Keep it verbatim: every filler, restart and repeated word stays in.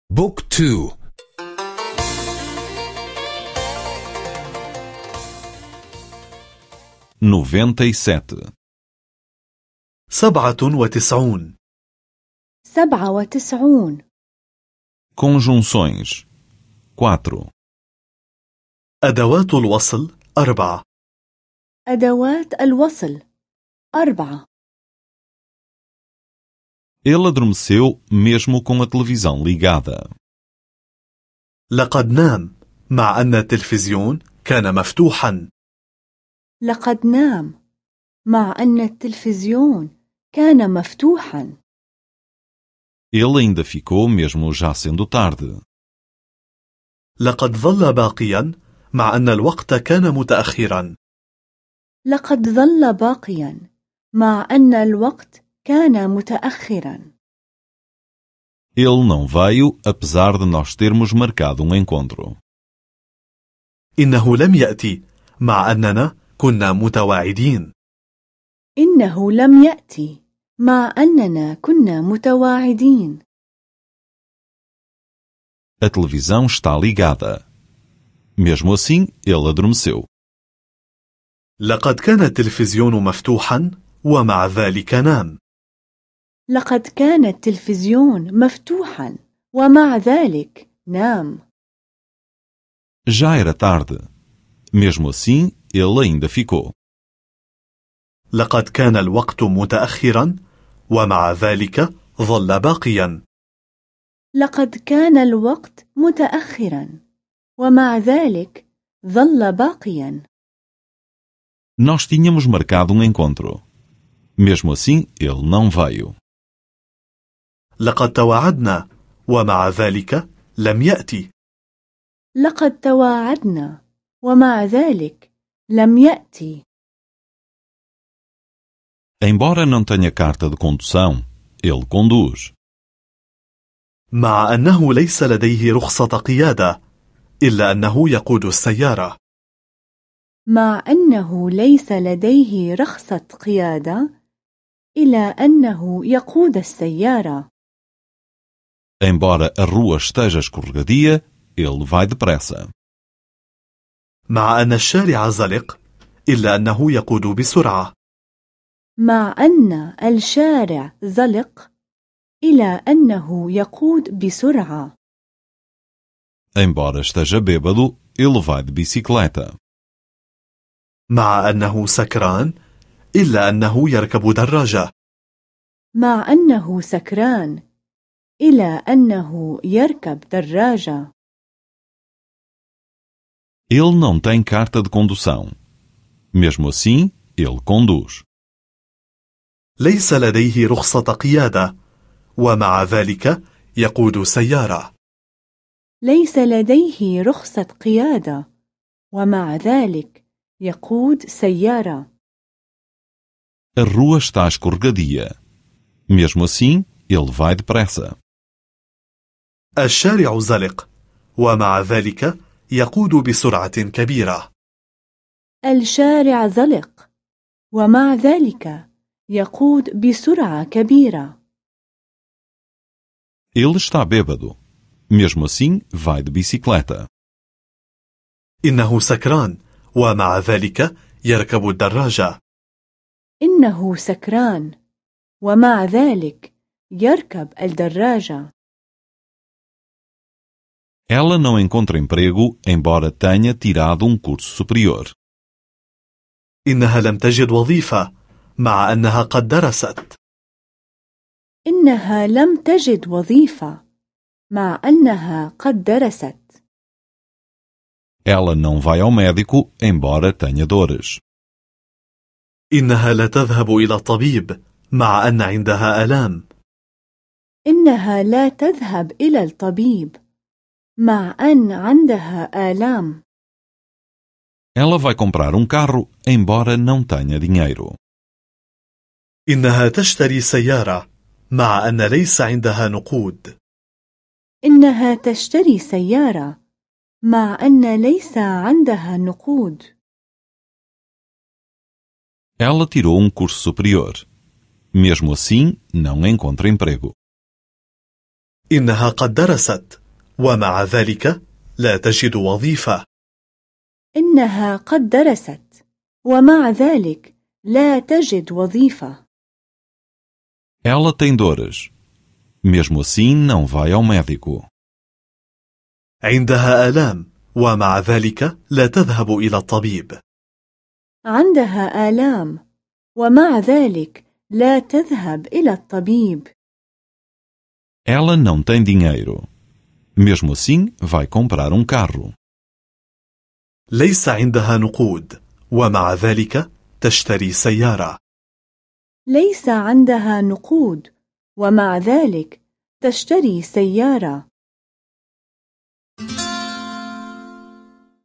بوك تو. noventa e sete. سبعة وتسعون. سبعة وتسعون. Conjunções. quatro. أدوات الوصل أربعة. أدوات الوصل أربعة. Ele adormeceu mesmo com a televisão ligada. لقد نام مع أن التلفزيون كان مفتوحا. لقد نام مع أن التلفزيون كان مفتوحا. Ele ainda ficou mesmo já sendo tarde. لقد ظل باقيا مع أن الوقت كان متأخرا. لقد ظل باقيا مع أن الوقت كان متأخرا. Ele não veio apesar de nós termos marcado um encontro. إنه لم يأتي مع أننا كنا متواعدين. إنه لم يأتي مع أننا كنا متواعدين. A televisão está ligada. Mesmo assim, ele adormeceu. لقد كان التلفزيون مفتوحا ومع ذلك نام. لقد كان التلفزيون مفتوحا ومع ذلك نام. Já era tarde. Mesmo assim, ele ainda ficou. لقد كان الوقت متأخرا ومع ذلك ظل باقيا. لقد كان الوقت متأخرا ومع ذلك ظل باقيا. Nós tínhamos marcado um encontro. Mesmo assim, ele não veio. لقد تواعدنا ومع ذلك لم يأتي. لقد تواعدنا ومع ذلك لم يأتي. Embora não tenha carta de condução, ele conduz. مع أنه ليس لديه رخصة قيادة إلا أنه يقود السيارة. مع أنه ليس لديه رخصة قيادة إلى أنه يقود السيارة. Embora a rua esteja escorregadia, ele vai depressa. مع أن الشارع زلق إلا أنه يقود بسرعة. مع أن الشارع زلق إلى أنه يقود بسرعة. Embora esteja bêbado, ele vai de bicicleta. مع أنه سكران إلا أنه يركب دراجة. مع أنه سكران إلى أنه يركب دراجة. Ele não tem carta de condução. Mesmo assim, ele conduz. ليس لديه رخصة قيادة ومع ذلك يقود سيارة. ليس لديه رخصة قيادة ومع ذلك يقود سيارة. A rua está escorregadia. Mesmo assim, ele vai depressa. الشارع زلق ومع ذلك يقود بسرعة كبيرة. الشارع زلق ومع ذلك يقود بسرعة كبيرة. Ele está bêbado. Mesmo assim, vai de bicicleta. إنه سكران ومع ذلك يركب الدراجة. إنه سكران ومع ذلك يركب الدراجة. Ela não encontra emprego, embora tenha tirado um curso superior. إنها لم تجد وظيفة مع أنها قد درست. إنها لم تجد وظيفة مع أنها قد درست. Ela não vai ao médico, embora tenha dores. إنها لا تذهب إلى الطبيب مع أن عندها آلام. إنها لا تذهب إلى الطبيب مع أن عندها آلام. Ela vai comprar um carro, embora não tenha dinheiro. إنها تشتري سيارة مع أن ليس عندها نقود. إنها تشتري سيارة مع أن ليس عندها نقود. Ela tirou um curso superior. Mesmo assim, não encontra emprego. إنها قد درست ومع ذلك لا تجد وظيفة. إنها قد درست ومع ذلك لا تجد وظيفة. Ela tem dores. Mesmo assim, não vai ao médico. عندها آلام ومع ذلك لا تذهب إلى الطبيب. عندها آلام ومع ذلك لا تذهب إلى الطبيب. Ela não tem dinheiro. Mesmo assim, vai comprar um carro. ليس عندها نقود ومع ذلك تشتري سيارة. ليس عندها نقود ومع ذلك تشتري سيارة.